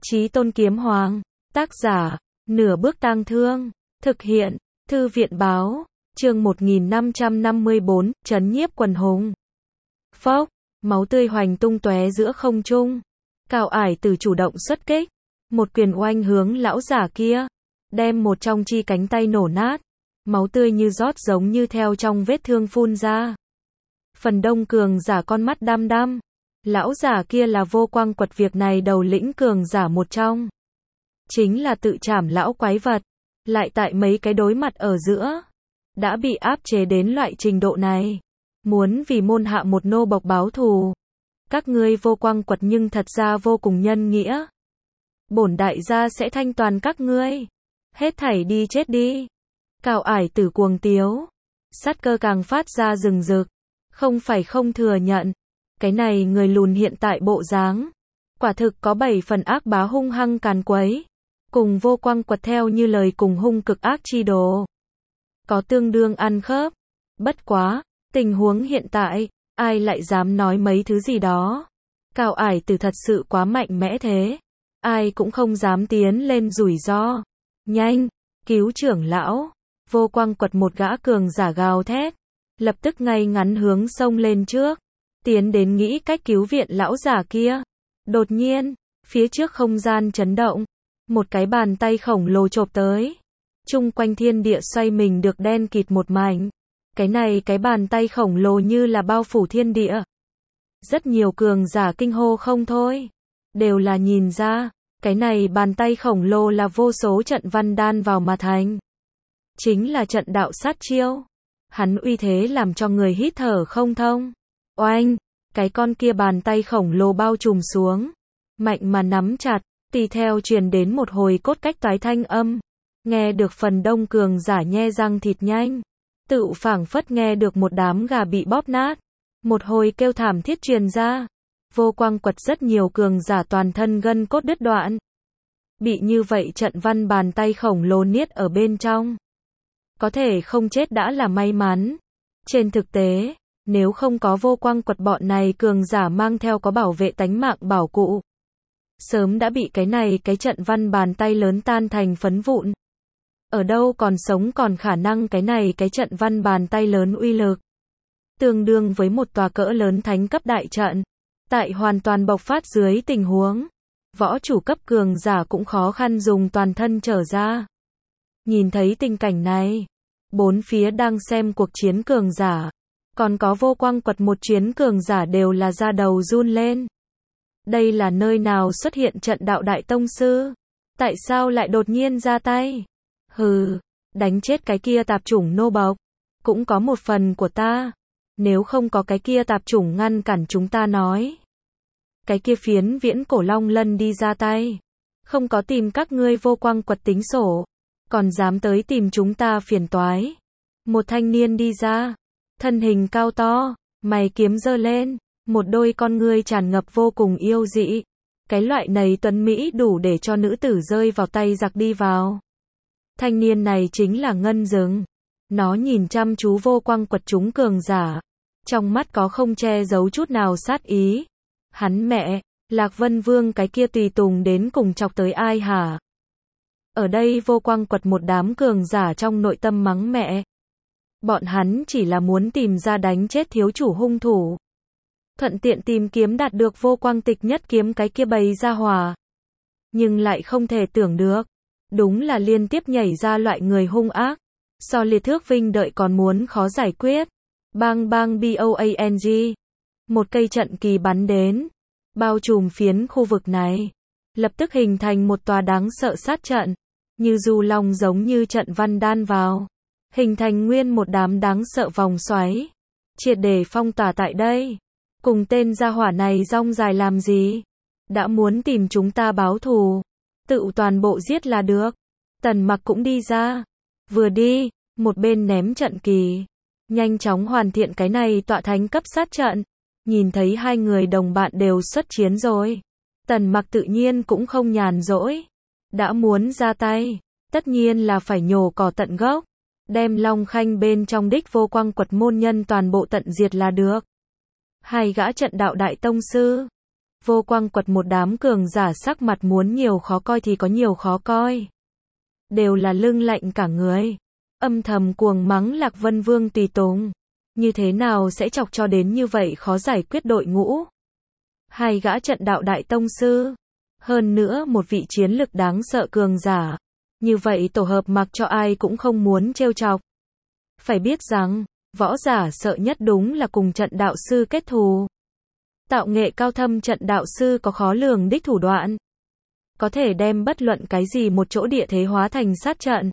Chí Tôn Kiếm Hoàng. Tác giả, Nửa Bước Tang Thương. Thực hiện, Thư viện Báo. Chương 1554, Trấn Nhiếp Quần Hùng. Phốc, máu tươi hoành tung tóe giữa không trung. Cao Ải Tử chủ động xuất kích, một quyền oanh hướng lão giả kia, đem một trong chi cánh tay nổ nát. Máu tươi như rót giống như theo trong vết thương phun ra. Phần đông cường giả con mắt đăm đăm. Lão giả kia là Vô Quang Quật việc này đầu lĩnh cường giả một trong. Chính là tự trảm lão quái vật. Lại tại mấy cái đối mặt ở giữa. Đã bị áp chế đến loại trình độ này. Muốn vì môn hạ một nô bộc báo thù. Các ngươi Vô Quang Quật nhưng thật ra vô cùng nhân nghĩa. Bổn đại gia sẽ thanh toàn các ngươi. Hết thảy đi chết đi. Cao Ải Tử cuồng tiếu. Sát cơ càng phát ra rừng rực. Không phải không thừa nhận. Cái này người lùn hiện tại bộ dáng. Quả thực có 7 phần ác bá hung hăng càn quấy. Cùng Vô Quang Quật theo như lời cùng hung cực ác chi đồ. Có tương đương ăn khớp. Bất quá, tình huống hiện tại, ai lại dám nói mấy thứ gì đó. Cao Ải Tử thật sự quá mạnh mẽ thế. Ai cũng không dám tiến lên rủi ro. Nhanh, cứu trưởng lão. Vô Quang Quật một gã cường giả gào thét. Lập tức ngay ngắn hướng xông lên trước. Tiến đến nghĩ cách cứu viện lão giả kia. Đột nhiên, phía trước không gian chấn động. Một cái bàn tay khổng lồ chộp tới. Chung quanh thiên địa xoay mình được đen kịt một mảnh. Cái bàn tay khổng lồ như là bao phủ thiên địa. Rất nhiều cường giả kinh hô không thôi. Đều là nhìn ra, cái này bàn tay khổng lồ là vô số trận văn đan vào mà thành. Chính là trận đạo sát chiêu. Hắn uy thế làm cho người hít thở không thông. Oanh, cái con kia bàn tay khổng lồ bao trùm xuống. Mạnh mà nắm chặt, tùy theo truyền đến một hồi cốt cách toái thanh âm. Nghe được phần đông cường giả nhe răng thịt nhanh. Tự phảng phất nghe được một đám gà bị bóp nát. Một hồi kêu thảm thiết truyền ra. Vô Quang Quật rất nhiều cường giả toàn thân gân cốt đứt đoạn. Bị như vậy trận văn bàn tay khổng lồ niết ở bên trong. Có thể không chết đã là may mắn. Trên thực tế, nếu không có Vô Quang Quật bọn này cường giả mang theo có bảo vệ tánh mạng bảo cụ. Sớm đã bị cái trận văn bàn tay lớn tan thành phấn vụn. Ở đâu còn sống còn khả năng cái trận văn bàn tay lớn uy lực. Tương đương với một tòa cỡ lớn thánh cấp đại trận. Tại hoàn toàn bộc phát dưới tình huống. Võ chủ cấp cường giả cũng khó khăn dùng toàn thân trở ra. Nhìn thấy tình cảnh này. Bốn phía đang xem cuộc chiến cường giả. Còn có Vô Quang Quật một chuyến cường giả đều là da đầu run lên. Đây là nơi nào xuất hiện trận đạo đại tông sư? Tại sao lại đột nhiên ra tay? Hừ, đánh chết cái kia tạp chủng nô bộc. Cũng có một phần của ta. Nếu không có cái kia tạp chủng ngăn cản chúng ta nói. Cái kia phiến Viễn Cổ Long Lân đi ra tay. Không có tìm các ngươi Vô Quang Quật tính sổ. Còn dám tới tìm chúng ta phiền toái. Một thanh niên đi ra. Thân hình cao to, mày kiếm giơ lên. Một đôi con ngươi tràn ngập vô cùng yêu dị. Cái loại này tuấn Mỹ đủ để cho nữ tử rơi vào tay giặc đi vào. Thanh niên này chính là Ngân Dừng. Nó nhìn chăm chú Vô Quang Quật chúng cường giả. Trong mắt có không che giấu chút nào sát ý. Hắn mẹ, Lạc Vân Vương cái kia tùy tùng đến cùng chọc tới ai hả? Ở đây Vô Quang Quật một đám cường giả trong nội tâm mắng mẹ. Bọn hắn chỉ là muốn tìm ra đánh chết thiếu chủ hung thủ. Thuận tiện tìm kiếm đạt được Vô Quang Tịch Nhất Kiếm cái kia bày ra hòa. Nhưng lại không thể tưởng được. Đúng là liên tiếp nhảy ra loại người hung ác. So Liệt Thước Vinh đợi còn muốn khó giải quyết. Bang bang boang. Một cây trận kỳ bắn đến. Bao trùm phiến khu vực này. Lập tức hình thành một tòa đáng sợ sát trận. Như du long giống như trận văn đan vào. Hình thành nguyên một đám đáng sợ vòng xoáy. Triệt để phong tỏa tại đây. Cùng tên gia hỏa này rong dài làm gì? Đã muốn tìm chúng ta báo thù. Tự toàn bộ giết là được. Tần Mặc cũng đi ra. Vừa đi, một bên ném trận kỳ. Nhanh chóng hoàn thiện cái này tọa thánh cấp sát trận. Nhìn thấy hai người đồng bạn đều xuất chiến rồi. Tần Mặc tự nhiên cũng không nhàn rỗi. Đã muốn ra tay. Tất nhiên là phải nhổ cỏ tận gốc. Đem Long Khanh bên trong đích Vô Quang Quật môn nhân toàn bộ tận diệt là được. Hai gã trận đạo đại tông sư. Vô Quang Quật một đám cường giả sắc mặt muốn nhiều khó coi thì có nhiều khó coi. Đều là lưng lạnh cả người. Âm thầm cuồng mắng Lạc Vân Vương tùy tùng. Như thế nào sẽ chọc cho đến như vậy khó giải quyết đội ngũ. Hai gã trận đạo đại tông sư. Hơn nữa một vị chiến lực đáng sợ cường giả. Như vậy tổ hợp mặc cho ai cũng không muốn trêu chọc. Phải biết rằng, võ giả sợ nhất đúng là cùng trận đạo sư kết thù. Tạo nghệ cao thâm trận đạo sư có khó lường đích thủ đoạn. Có thể đem bất luận cái gì một chỗ địa thế hóa thành sát trận.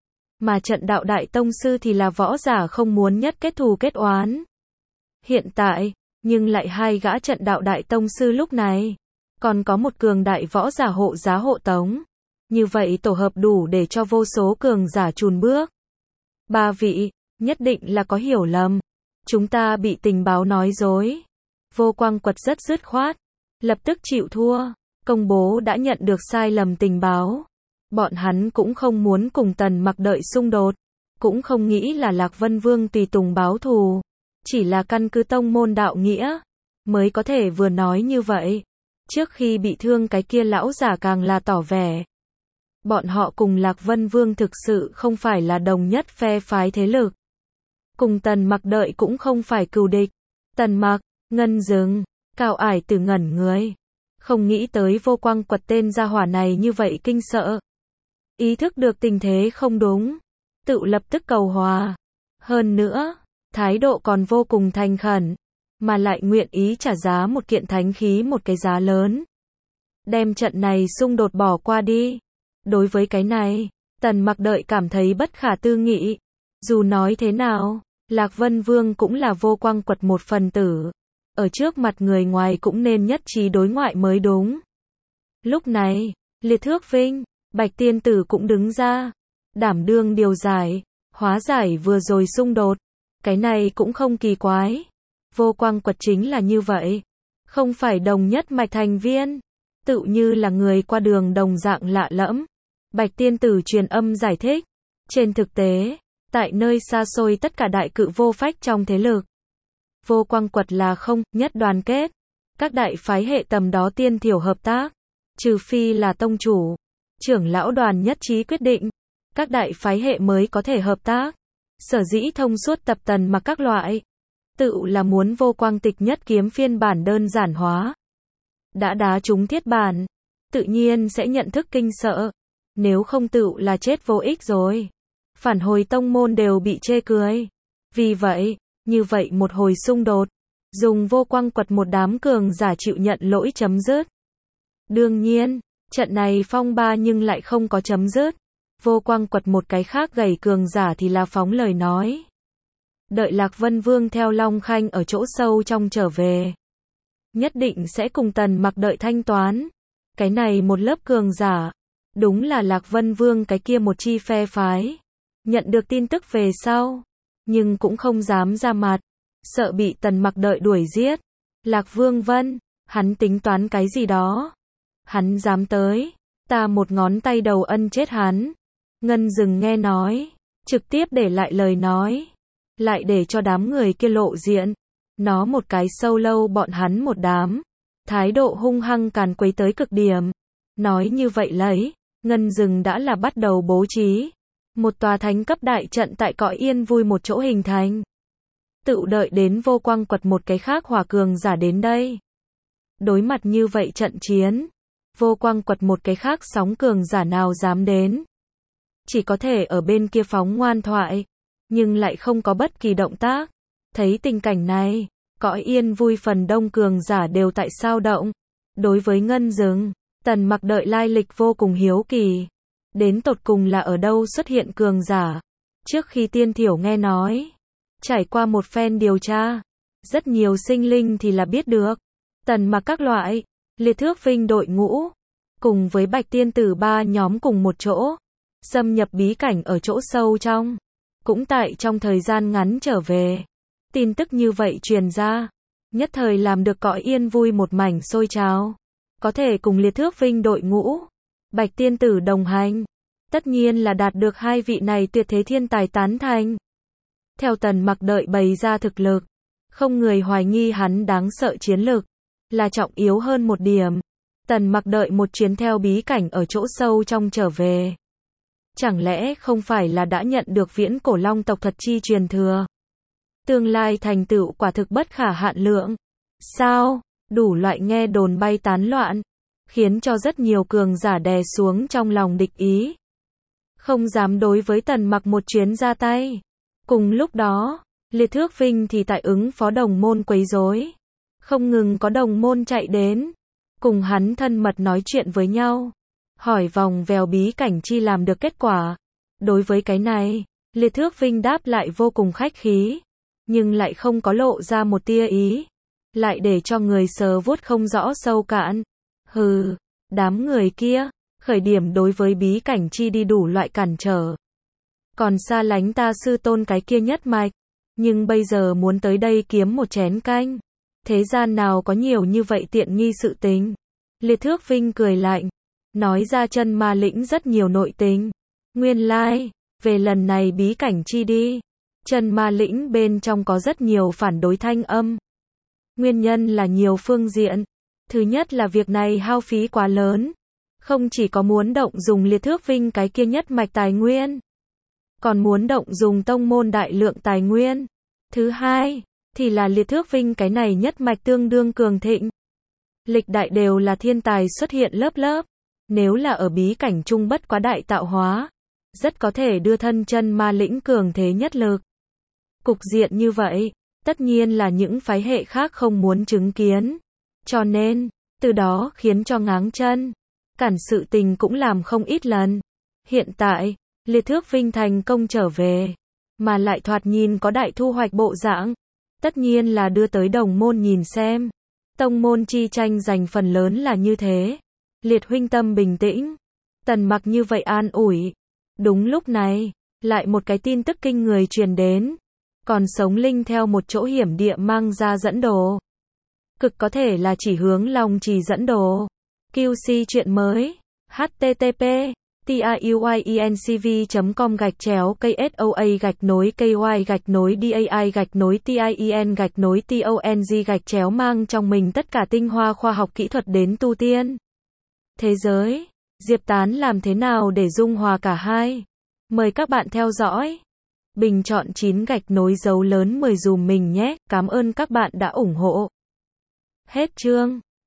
Mà trận đạo đại tông sư thì là võ giả không muốn nhất kết thù kết oán. Hiện tại, nhưng lại hai gã trận đạo đại tông sư lúc này. Còn có một cường đại võ giả hộ giá hộ tống. Như vậy tổ hợp đủ để cho vô số cường giả chùn bước. Ba vị, nhất định là có hiểu lầm. Chúng ta bị tình báo nói dối. Vô Quang Quật rất dứt khoát. Lập tức chịu thua. Công bố đã nhận được sai lầm tình báo. Bọn hắn cũng không muốn cùng Tần Mặc đợi xung đột. Cũng không nghĩ là Lạc Vân Vương tùy tùng báo thù. Chỉ là căn cứ tông môn đạo nghĩa. Mới có thể vừa nói như vậy. Trước khi bị thương cái kia lão giả càng là tỏ vẻ. Bọn họ cùng Lạc Vân Vương thực sự không phải là đồng nhất phe phái thế lực. Cùng Tần Mặc đợi cũng không phải cừu địch. Tần Mặc, Ngân Dừng, Cao Ải Tử ngẩn người. Không nghĩ tới Vô Quang Quật tên gia hỏa này như vậy kinh sợ. Ý thức được tình thế không đúng. Tự lập tức cầu hòa. Hơn nữa, thái độ còn vô cùng thành khẩn. Mà lại nguyện ý trả giá một kiện thánh khí một cái giá lớn. Đem trận này xung đột bỏ qua đi. Đối với cái này, Tần Mặc đợi cảm thấy bất khả tư nghị. Dù nói thế nào, Lạc Vân Vương cũng là Vô Quang Quật một phần tử. Ở trước mặt người ngoài cũng nên nhất trí đối ngoại mới đúng. Lúc này, Liệt Thước Vinh, Bạch Tiên Tử cũng đứng ra. Đảm đương điều giải, hóa giải vừa rồi xung đột. Cái này cũng không kỳ quái. Vô Quang Quật chính là như vậy. Không phải đồng nhất mạch thành viên. Tự như là người qua đường đồng dạng lạ lẫm. Bạch Tiên Tử truyền âm giải thích. Trên thực tế, tại nơi xa xôi tất cả đại cự vô phách trong thế lực. Vô Quang Quật là không nhất đoàn kết. Các đại phái hệ tầm đó tiên thiểu hợp tác. Trừ phi là tông chủ. Trưởng lão đoàn nhất trí quyết định. Các đại phái hệ mới có thể hợp tác. Sở dĩ thông suốt tập Tần Mặc các loại. Tự là muốn Vô Quang Tịch nhất kiếm phiên bản đơn giản hóa. Đã đá trúng thiết bản. Tự nhiên sẽ nhận thức kinh sợ. Nếu không tự là chết vô ích rồi. Phản hồi tông môn đều bị chê cười. Vì vậy, như vậy một hồi xung đột. Dùng Vô Quang Quật một đám cường giả chịu nhận lỗi chấm dứt. Đương nhiên, trận này phong ba nhưng lại không có chấm dứt. Vô Quang Quật một cái khác gầy cường giả thì là phóng lời nói. Đợi Lạc Vân Vương theo Long Khanh ở chỗ sâu trong trở về. Nhất định sẽ cùng Tần Mặc đợi thanh toán. Cái này một lớp cường giả. Đúng là Lạc Vân Vương cái kia một chi phe phái. Nhận được tin tức về sau. Nhưng cũng không dám ra mặt. Sợ bị Tần Mặc đợi đuổi giết. Lạc Vương Vân, hắn tính toán cái gì đó. Hắn dám tới. Ta một ngón tay đầu ân chết hắn. Ngân Dừng nghe nói. Trực tiếp để lại lời nói. Lại để cho đám người kia lộ diện. Nó một cái sâu lâu bọn hắn một đám. Thái độ hung hăng càn quấy tới cực điểm. Nói như vậy lấy. Ngân Dừng đã là bắt đầu bố trí. Một tòa thánh cấp đại trận tại cõi yên vui một chỗ hình thành. Tự đợi đến Vô Quang Quật một cái khác hỏa cường giả đến đây. Đối mặt như vậy trận chiến. Vô Quang Quật một cái khác sóng cường giả nào dám đến. Chỉ có thể ở bên kia phóng ngoan thoại. Nhưng lại không có bất kỳ động tác. Thấy tình cảnh này, cõi yên vui phần đông cường giả đều tại sao động. Đối với Ngân Dừng, Tần Mặc đợi lai lịch vô cùng hiếu kỳ. Đến tột cùng là ở đâu xuất hiện cường giả. Trước khi tiên thiểu nghe nói. Trải qua một phen điều tra. Rất nhiều sinh linh thì là biết được. Tần Mặc các loại. Liệt Thước Vinh đội ngũ. Cùng với Bạch Tiên Tử ba nhóm cùng một chỗ. Xâm nhập bí cảnh ở chỗ sâu trong. Cũng tại trong thời gian ngắn trở về. Tin tức như vậy truyền ra. Nhất thời làm được cõi yên vui một mảnh sôi trào. Có thể cùng Liệt Thước Vinh đội ngũ. Bạch Tiên Tử đồng hành. Tất nhiên là đạt được hai vị này tuyệt thế thiên tài tán thành. Theo Tần Mặc đợi bày ra thực lực. Không người hoài nghi hắn đáng sợ chiến lực. là trọng yếu hơn một điểm. Tần Mặc đợi một chuyến theo bí cảnh ở chỗ sâu trong trở về. Chẳng lẽ không phải là đã nhận được viễn cổ long tộc thật chi truyền thừa? Tương lai thành tựu quả thực bất khả hạn lượng. Sao? Đủ loại nghe đồn bay tán loạn, khiến cho rất nhiều cường giả đè xuống trong lòng địch ý. Không dám đối với Tần Mặc một chuyến ra tay. Cùng lúc đó, Liệt Thước Vinh thì tại ứng phó đồng môn quấy rối. Không ngừng có đồng môn chạy đến, cùng hắn thân mật nói chuyện với nhau, hỏi vòng vèo bí cảnh chi làm được kết quả. Đối với cái này, Liệt Thước Vinh đáp lại vô cùng khách khí, nhưng lại không có lộ ra một tia ý, lại để cho người sờ vuốt không rõ sâu cạn. Hừ, đám người kia, khởi điểm đối với bí cảnh chi đi đủ loại cản trở. Còn xa lánh ta sư tôn cái kia nhất mạch, nhưng bây giờ muốn tới đây kiếm một chén canh. Thế gian nào có nhiều như vậy tiện nghi sự tình. Liệt Thước Vinh cười lạnh, nói ra chân ma lĩnh rất nhiều nội tình. Nguyên lai, về lần này bí cảnh chi đi, chân ma lĩnh bên trong có rất nhiều phản đối thanh âm. Nguyên nhân là nhiều phương diện. Thứ nhất là việc này hao phí quá lớn. Không chỉ có muốn động dùng Liệt Thước Vinh cái kia nhất mạch tài nguyên, còn muốn động dùng tông môn đại lượng tài nguyên. Thứ hai, thì là Liệt Thước Vinh cái này nhất mạch tương đương cường thịnh. Lịch đại đều là thiên tài xuất hiện lớp lớp. Nếu là ở bí cảnh trung bất quá đại tạo hóa, rất có thể đưa thân chân ma lĩnh cường thế nhất lực. Cục diện như vậy, tất nhiên là những phái hệ khác không muốn chứng kiến. Cho nên, từ đó khiến cho ngáng chân, cản sự tình cũng làm không ít lần. Hiện tại, Liệt Thước Vinh thành công trở về, mà lại thoạt nhìn có đại thu hoạch bộ dạng. Tất nhiên là đưa tới đồng môn nhìn xem. Tông môn chi tranh giành phần lớn là như thế. Liệt huynh tâm bình tĩnh. Tần Mặc như vậy an ủi. Đúng lúc này, lại một cái tin tức kinh người truyền đến. Còn Sống Linh theo một chỗ hiểm địa mang ra dẫn đồ. Cực có thể là chỉ hướng Long Trì dẫn đồ. QC chuyện mới. http tiuyencv.com/KSOA-KY-DAI-TIEN-TONG mang trong mình tất cả tinh hoa khoa học kỹ thuật đến tu tiên. Thế giới, Diệp Tán làm thế nào để dung hòa cả hai? Mời các bạn theo dõi. Bình chọn 9 gạch nối dấu lớn 10 dùm mình nhé. Cảm ơn các bạn đã ủng hộ. Hết chương.